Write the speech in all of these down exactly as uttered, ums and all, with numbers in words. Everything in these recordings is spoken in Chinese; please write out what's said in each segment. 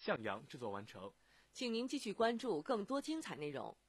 向阳制作完成。 请您继续关注更多精彩内容。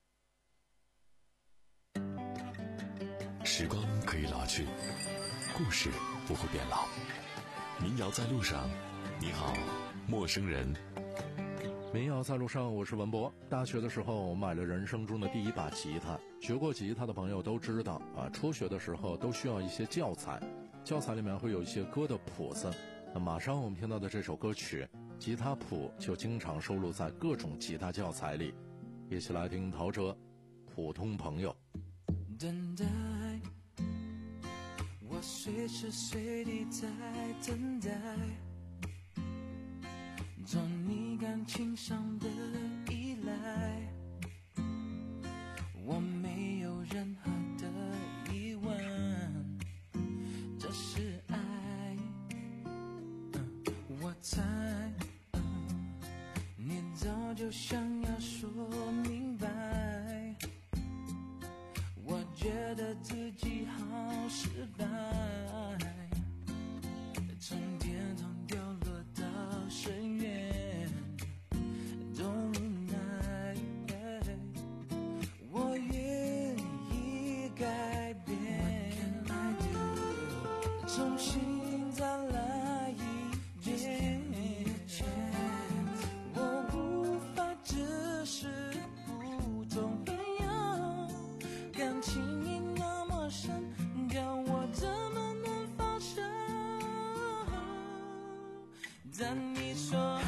时光可以老去，故事不会变老。民谣在路上，你好，陌生人。 民谣在路上，我是文博。大学的时候买了人生中的第一把吉他，学过吉他的朋友都知道啊，初学的时候都需要一些教材，教材里面会有一些歌的谱子。那马上我们听到的这首歌曲《吉他谱》就经常收录在各种吉他教材里。一起来听陶喆《普通朋友》。 等待，我随时随地在等待，做你感情上的依赖，我没有任何的疑问，这是爱。嗯、我猜、嗯、你早就想要说明白，我觉得自己好失败，从天堂掉落到深渊都无奈，我愿意改变，重新再来一遍，我无法只是普通朋友，感情已那么深，看我怎么能放手。但你说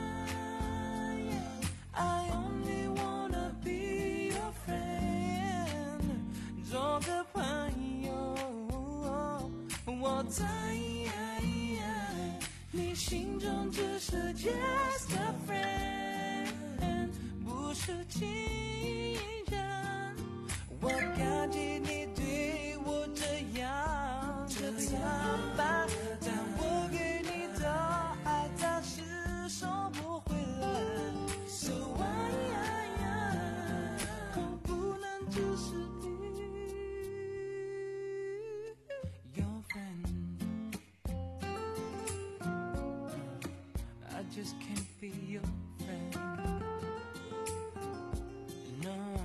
I only wanna be your friend， 做个朋友，我在你心中只是 just a friend， 不是情人。我感激你对我这样的坦白，但我给你的爱暂时收不回来， So why 不能只是你 Your friend， I just can't be your friend， No，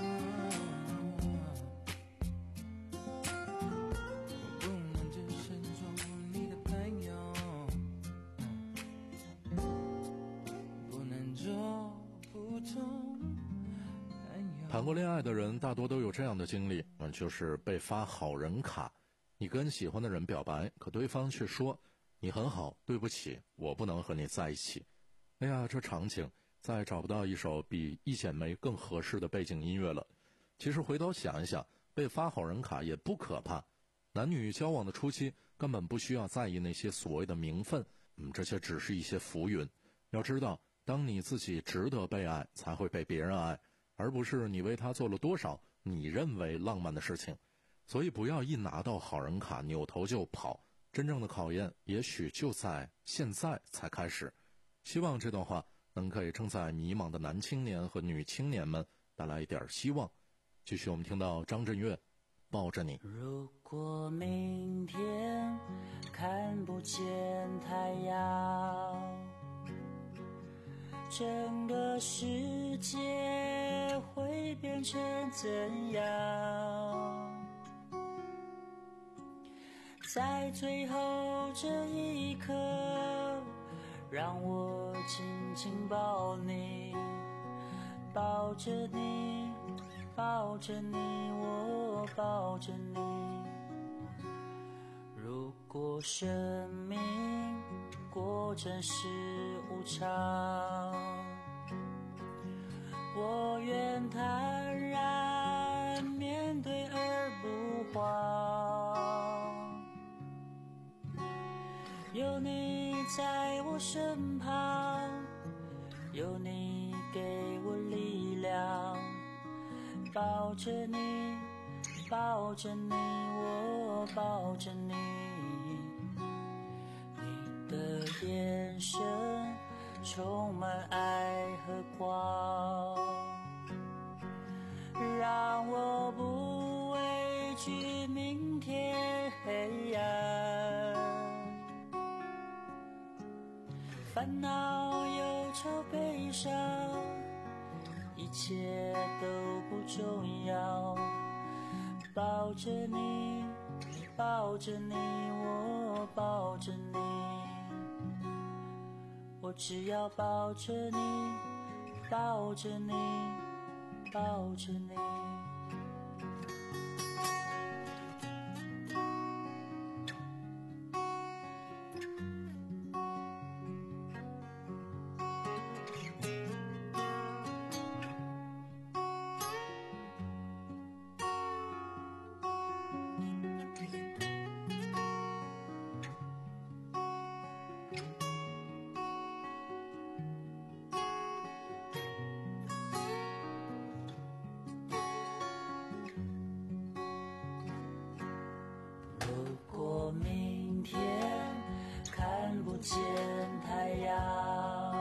谈过恋爱的人大多都有这样的经历，嗯，就是被发好人卡。你跟喜欢的人表白，可对方却说你很好，对不起，我不能和你在一起。哎呀，这场景再找不到一首比《一剪梅》更合适的背景音乐了。其实回头想一想，被发好人卡也不可怕。男女交往的初期根本不需要在意那些所谓的名分，嗯，这些只是一些浮云。要知道，当你自己值得被爱，才会被别人爱，而不是你为他做了多少你认为浪漫的事情。所以不要一拿到好人卡扭头就跑，真正的考验也许就在现在才开始。希望这段话能给正在迷茫的男青年和女青年们带来一点希望。继续我们听到张震岳抱着你。 如果明天看不见太阳，整个世界会变成怎样？在最后这一刻，让我紧紧抱你，抱着你，抱着你，我抱着你。如果生命过程是无常，我愿坦然面对而不慌。有你在我身旁，有你给我力量，抱着你，抱着你，我抱着你。你的眼神充满爱和光，让我不畏惧明天黑暗。烦恼有愁悲伤，一切都不重要。抱着你，抱着你，我抱着你，我只要抱着你，抱着你，抱着你。如果明天看不见太阳，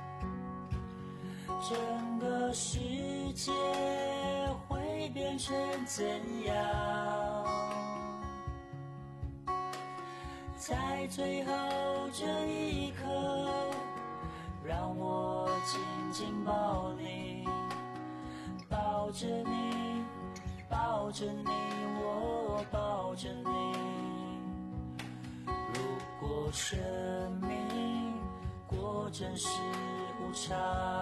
整个世界会变成怎样？在最后这一刻，让我紧紧抱你，抱着你，抱着你，我抱着你。如果生命果真是无常，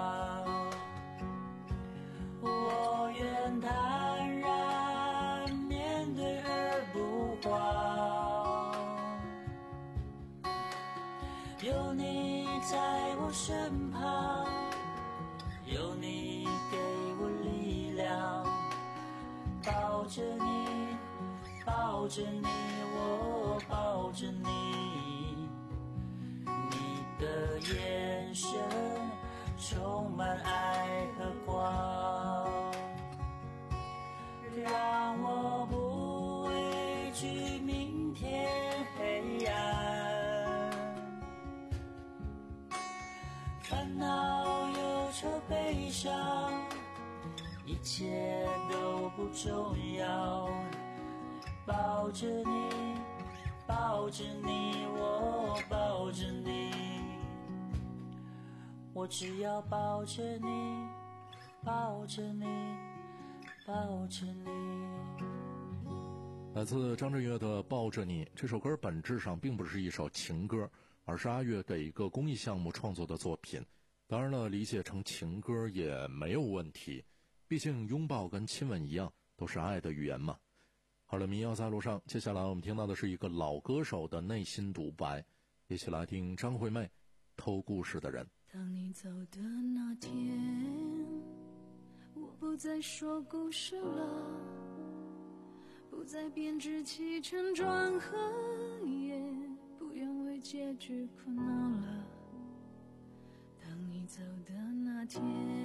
我愿坦然面对而不慌。有你在我身旁，有你给我力量，抱着你，抱着你，我抱着你。你的眼神充满爱和光，让我不畏惧明天黑暗。烦恼、忧愁、悲伤，一切都不重要。抱着你，抱着你，我抱着你，我只要抱着你，抱着你，抱着你。 来自张震岳的《抱着你》这首歌本质上并不是一首情歌，而是阿岳给一个公益项目创作的作品。当然了，理解成情歌也没有问题，毕竟拥抱跟亲吻一样，都是爱的语言嘛。好了，民谣在路上，接下来我们听到的是一个老歌手的内心独白，一起来听张惠妹《偷故事的人》。 当你走的那天，我不再说故事了，不再编织起承转合，也不愿为结局苦恼了。当你走的那天，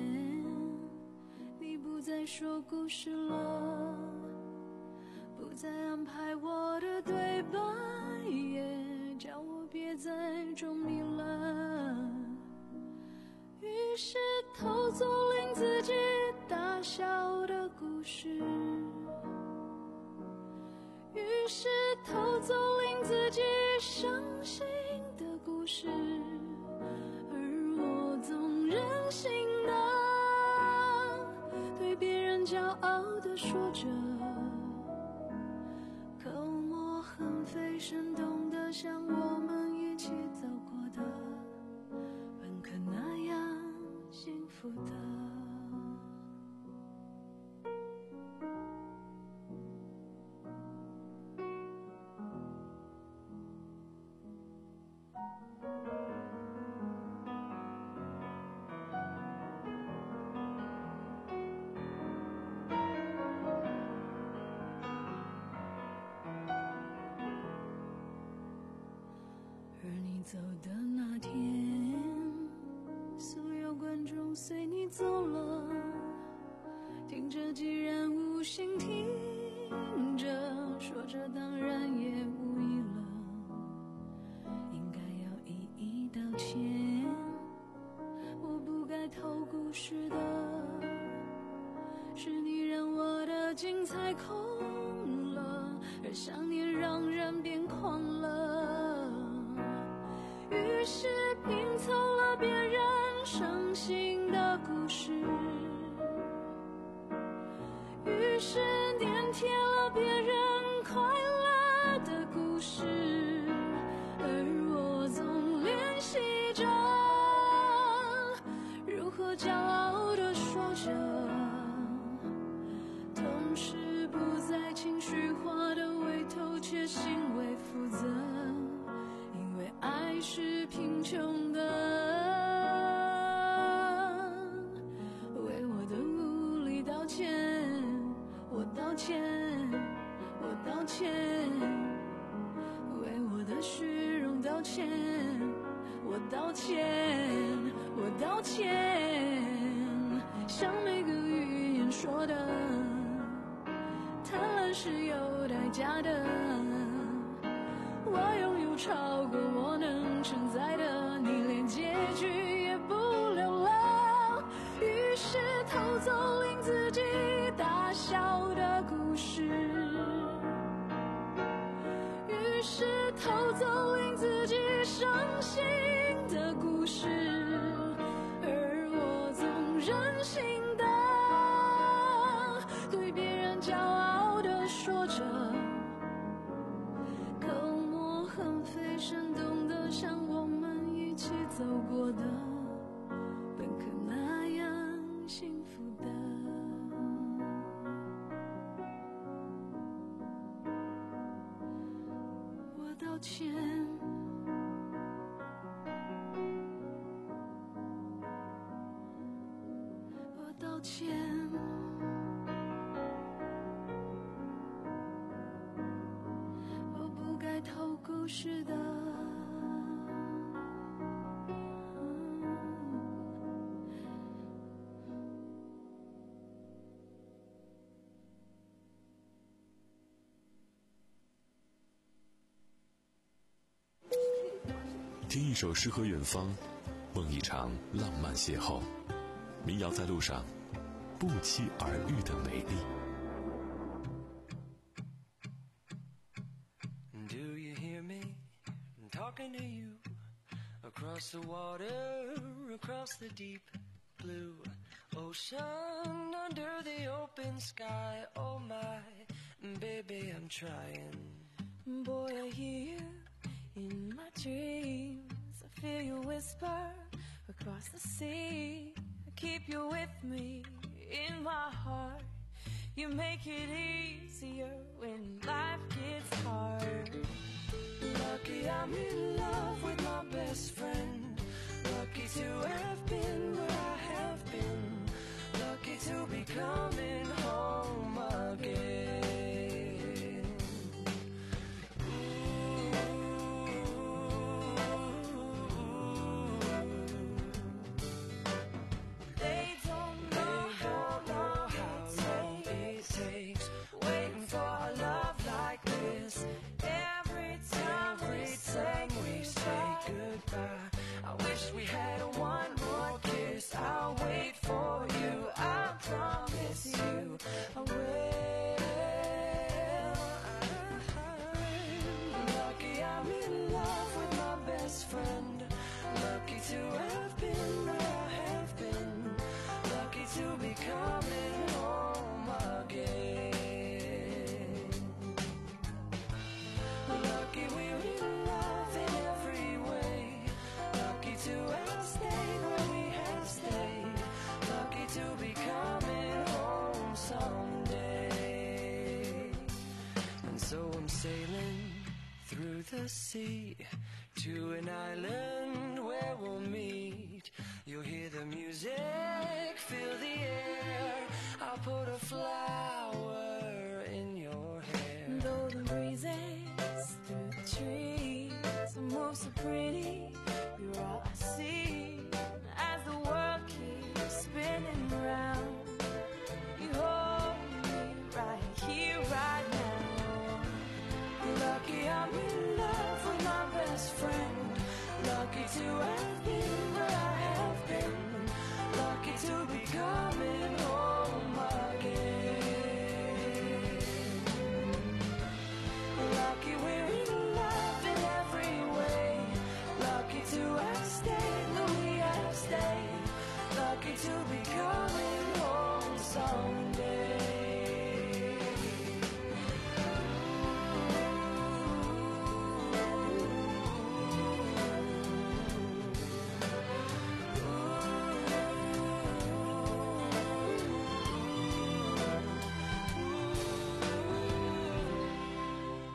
你不再说故事了，不再安排我的对白，也叫我别再中迷了。于是偷走令自己大笑的故事，于是偷走令自己伤心的故事，而我总任性的对别人骄傲的说着，口沫横飞，生动的像我们一起走过的，本可那样幸福的。而你走的那天，所有观众随你走了，听着既然无心听着，说着当然也无意了，应该要一一道歉。我不该偷故事的，是你让我的精彩空了，而想念让人变狂了。于是拼凑了别人生的故事，于是粘贴了别人快乐的故事，而我总练习着如何骄傲地说着，同时不再情绪化的为偷窃行为负责，因为爱是贫穷的，为我的无力道歉，我道歉，我道歉，为我的虚荣道歉，我道歉，我道歉，像每个语言说的，贪婪是有代价的，我拥有超过我能承载的，你连结局也不留了，于是偷走令自己大笑的故事，于是偷走令自己伤心的故事，而我总任性的对别人骄傲的说着，口沫横飞，生动的像我们一起走过的，本可那样幸福的。我道歉，我道歉，我不该偷故事的。 听一首诗和远方，梦一场浪漫邂逅。民谣在路上，不期而遇的美丽。 Do you hear me? I'm talking to you across the water, across the deep blue ocean, under the open sky. Oh my, baby, I'm trying. Boy, I hear you in my dreams. I feel you whisper across the sea. I keep you with me in my heart. You make it easier when life gets hard. Lucky I'm in love with my best friend. Lucky to have been where I have been. Lucky to be coming home again. The sea to an island where we'll meet. You'll hear the music, feel the air. I'll put a flower in your hair. Though the breezes through the trees move so pretty, you're all I see as the world keeps spinning round. You hold me right here, right now. Lucky I'm in love with my best friend. Lucky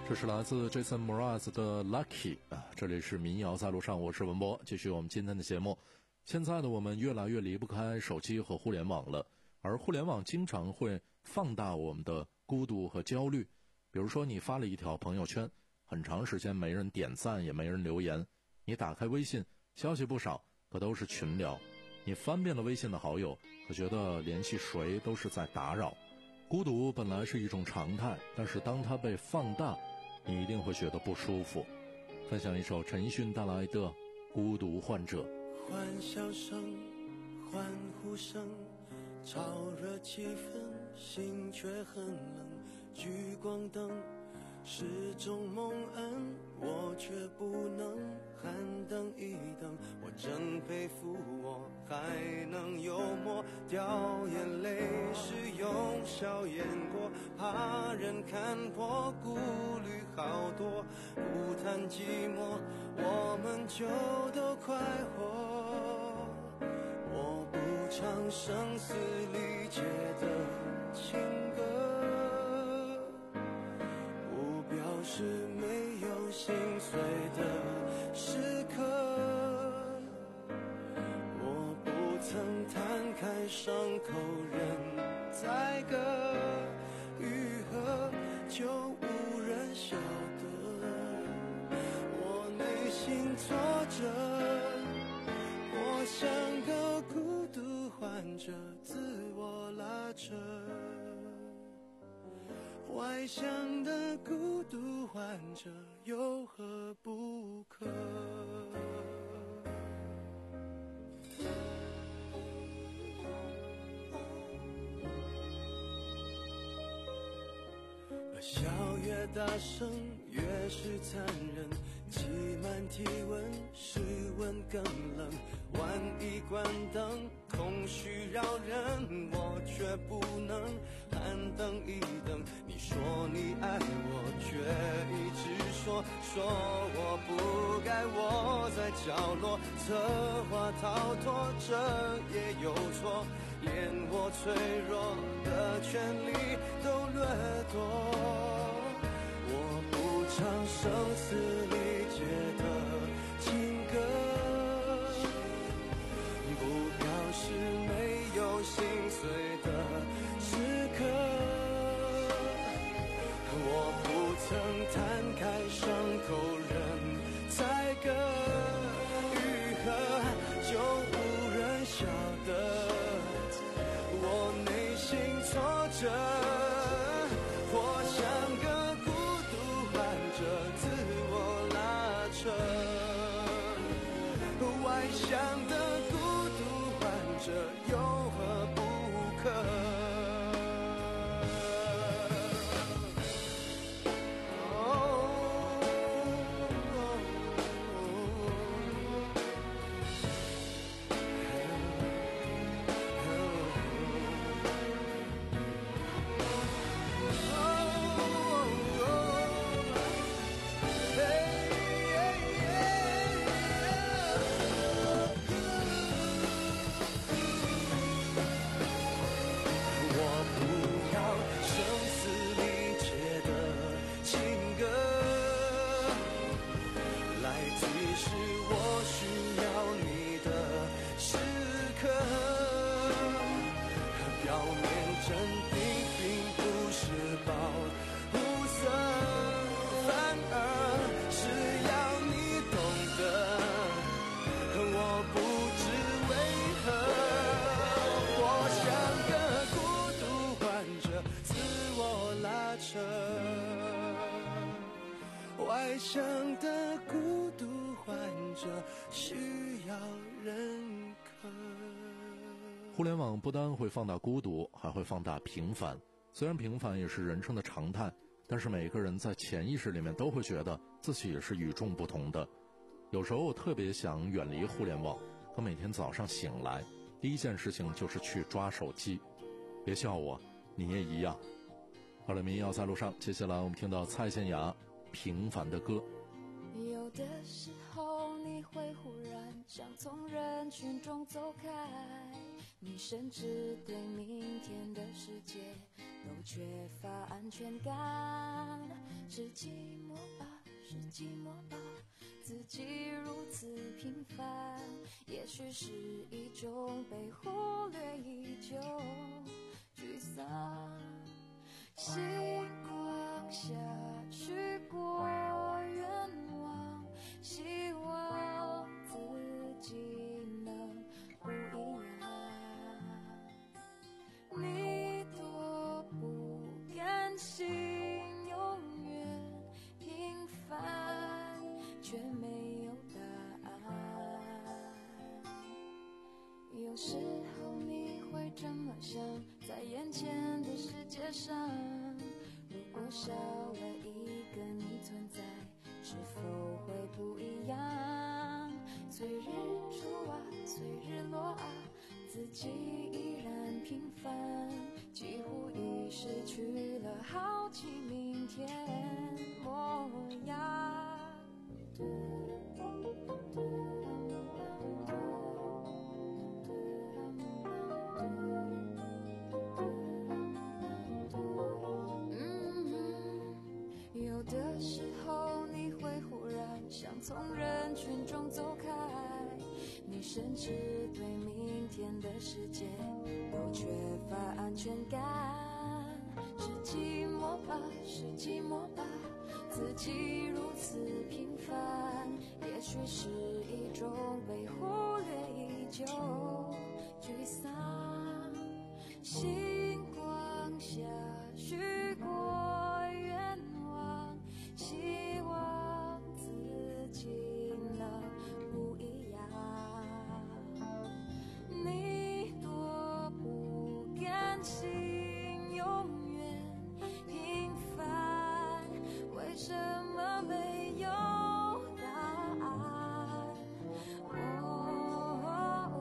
这是来自 Jason Mraz 的 Lucky 啊，这里是民谣在路上，我是文博，继续我们今天的节目。现在的我们越来越离不开手机和互联网了，而互联网经常会放大我们的孤独和焦虑。比如说你发了一条朋友圈，很长时间没人点赞也没人留言，你打开微信，消息不少，可都是群聊，你翻遍了微信的好友，可觉得联系谁都是在打扰。孤独本来是一种常态，但是当它被放大，你一定会觉得不舒服。分享一首陈奕迅带来的《孤独患者》。 欢笑声，欢呼声，炒热气氛，心却很冷。聚光灯是种蒙恩，我却不能喊等一等。我真佩服我还能幽默，掉眼泪是用笑掩过，怕人看破，顾虑好多，不谈寂寞，我们就都快活。我不唱声嘶力竭的情歌，不表示没有心碎的时刻，我不曾摊开伤口任宰割，愈合就无人晓得我内心挫折，我像个孤独患者，自我拉扯，外向的孤独患者有何不可？笑越大声越是残忍，挤满体温，室温更冷。万一关灯，空虚扰人，我却不能喊等一等。你说你爱我，却一直说说我不该窝在角落，策划逃脱，这也有错，连我脆弱的权利都掠夺。我不唱声嘶力竭的情歌，不表示没有心碎的时刻，我不曾摊开伤口任宰割，愈合就无人晓得我内心挫折。外向的孤独患者有何不可？外向的孤独患者需要认可。 互联网不单会放大孤独，还会放大平凡。虽然平凡也是人生的常态，但是每个人在潜意识里面都会觉得自己也是与众不同的。有时候我特别想远离互联网，可每天早上醒来，第一件事情就是去抓手机。别笑我，你也一样。好了，民谣在路上，接下来我们听到蔡健雅平凡的歌。 有的时候你会忽然想从人群中走开，你甚至对明天的世界都缺乏安全感，是寂寞吧，是寂寞吧，自己如此平凡，也许是一种被忽略已久沮丧。星光下去过愿望，希望自己能不一样。你多不甘心永远平凡，却没有答案。有时候你会这么想，在眼前的世界上，如果少了一个你存在，是否会不一样？随日出啊，随日落啊，自己依然平凡，几乎已失去了好奇明天模样。有的时候你会忽然想从人群中走开，你甚至对明天的世界都缺乏安全感，是寂寞吧，是寂寞吧，自己如此平凡，也许是一种被忽略已久沮丧。星光下许过愿望，希望自己能不一样。你多不甘心永远平凡，为什么没有答案？哦，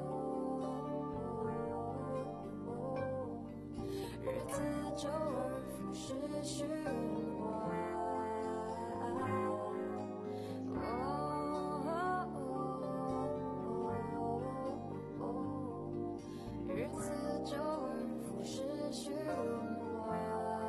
日子周而复始循环。日子周而复始循环。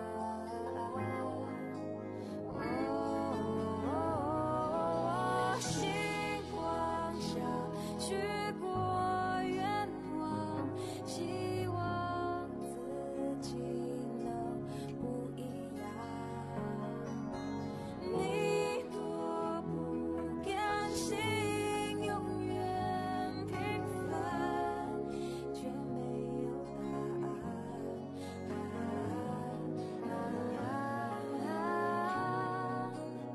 星光下许过愿望，希望自己能不一样。你多不甘心永远平凡，却没有答案。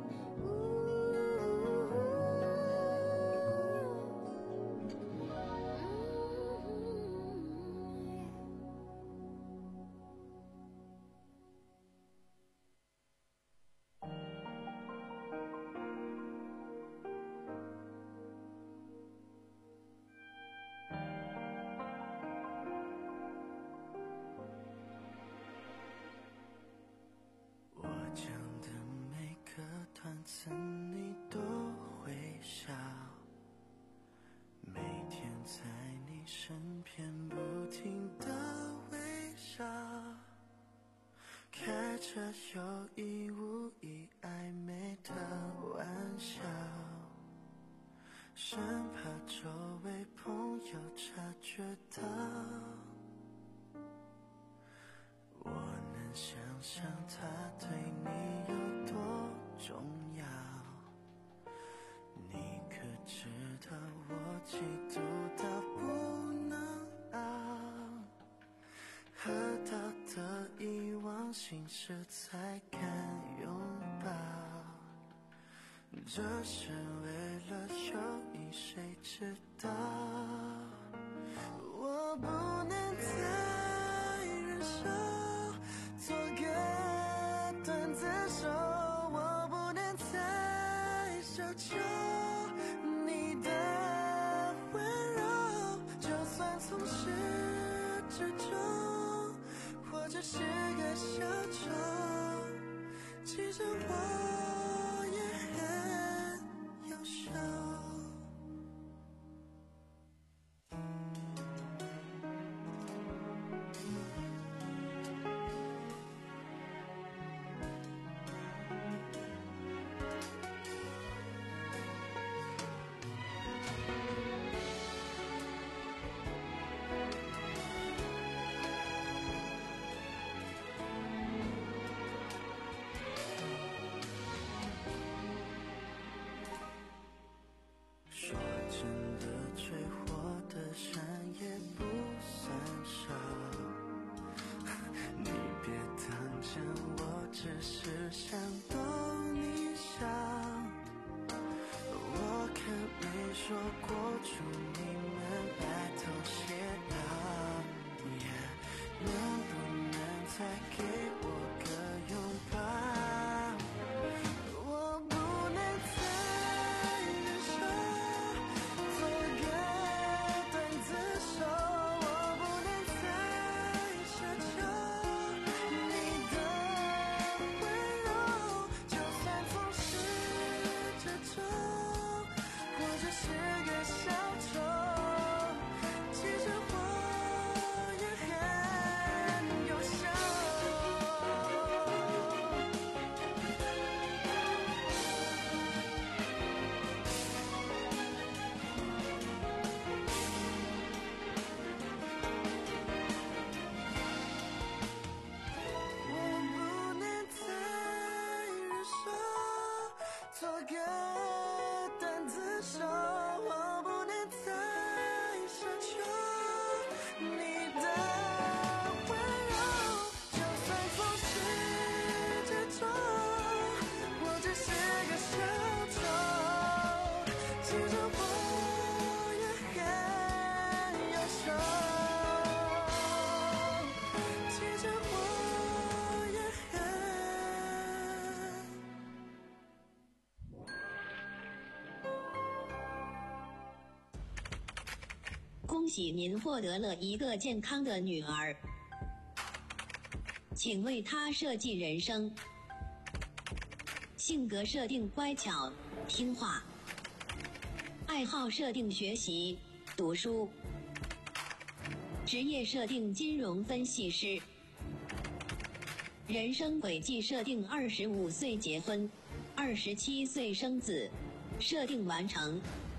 我讲的每个段子你都会笑，每天在你身边不停的微笑，开着有意无意暧昧的玩笑，生怕周围朋友察觉到。我能想象他对你有多重要，你可知道我嫉妒到不能熬，喝到的一往心事才敢拥抱，这是为了友谊谁知道，我不能再忍受做个段子手，我不能再奢求你的温柔，就算从始至终，或者是个小丑，其实我也很优秀。 喜您获得了一个健康的女儿，请为她设计人生。性格设定乖巧听话，爱好设定学习读书，职业设定金融分析师，人生轨迹设定二十五岁结婚，二十七岁生子，设定完成。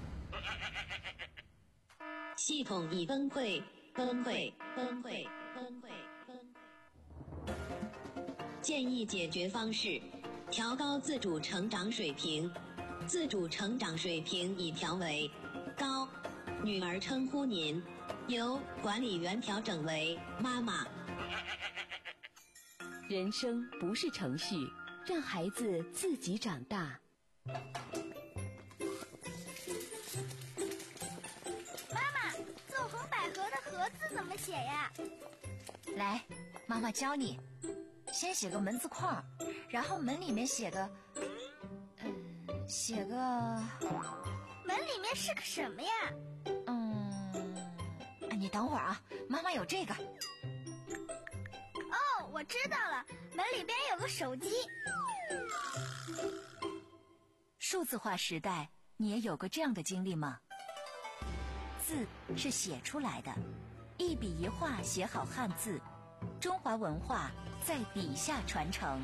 系统已崩溃，崩溃，崩溃，崩溃，崩溃。建议解决方式：调高自主成长水平，自主成长水平已调为高。女儿称呼您，由管理员调整为妈妈。 人生不是程序，让孩子自己长大。 妈妈，纵横捭阖的阖字怎么写呀？ 来，妈妈教你。先写个门字框，然后门里面写个，嗯，写个。 门里面是个什么呀？ 嗯，你等会儿啊，妈妈有这个。 哦，我知道了，门里边有个手机。 数字化时代，你也有过这样的经历吗？字是写出来的，一笔一画写好汉字，中华文化在笔下传承。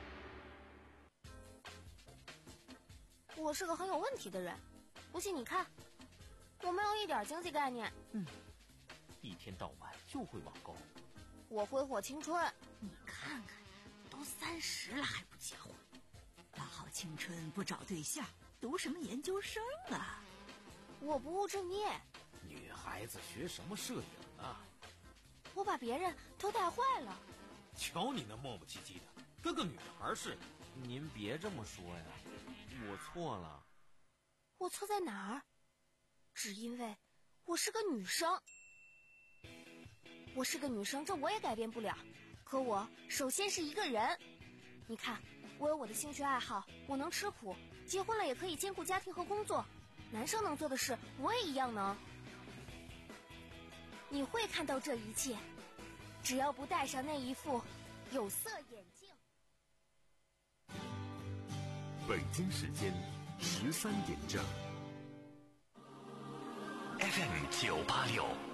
我是个很有问题的人，不信你看，我没有一点经济概念。 嗯，一天到晚就会网购。 我挥霍青春。 你看看，都三十了还不结婚，大好青春不找对象，读什么研究生啊？ 我不务正业。 女孩子学什么摄影啊？ 我把别人都带坏了。 瞧你那磨磨唧唧的，跟个女孩似的。 您别这么说呀，我错了。 我错在哪儿？只因为我是个女生。我是个女生，这我也改变不了。可我首先是一个人。你看，我有我的兴趣爱好，我能吃苦，结婚了也可以兼顾家庭和工作。男生能做的事，我也一样能。你会看到这一切，只要不戴上那一副有色眼镜。 北京时间十三点正。 F M 九八六。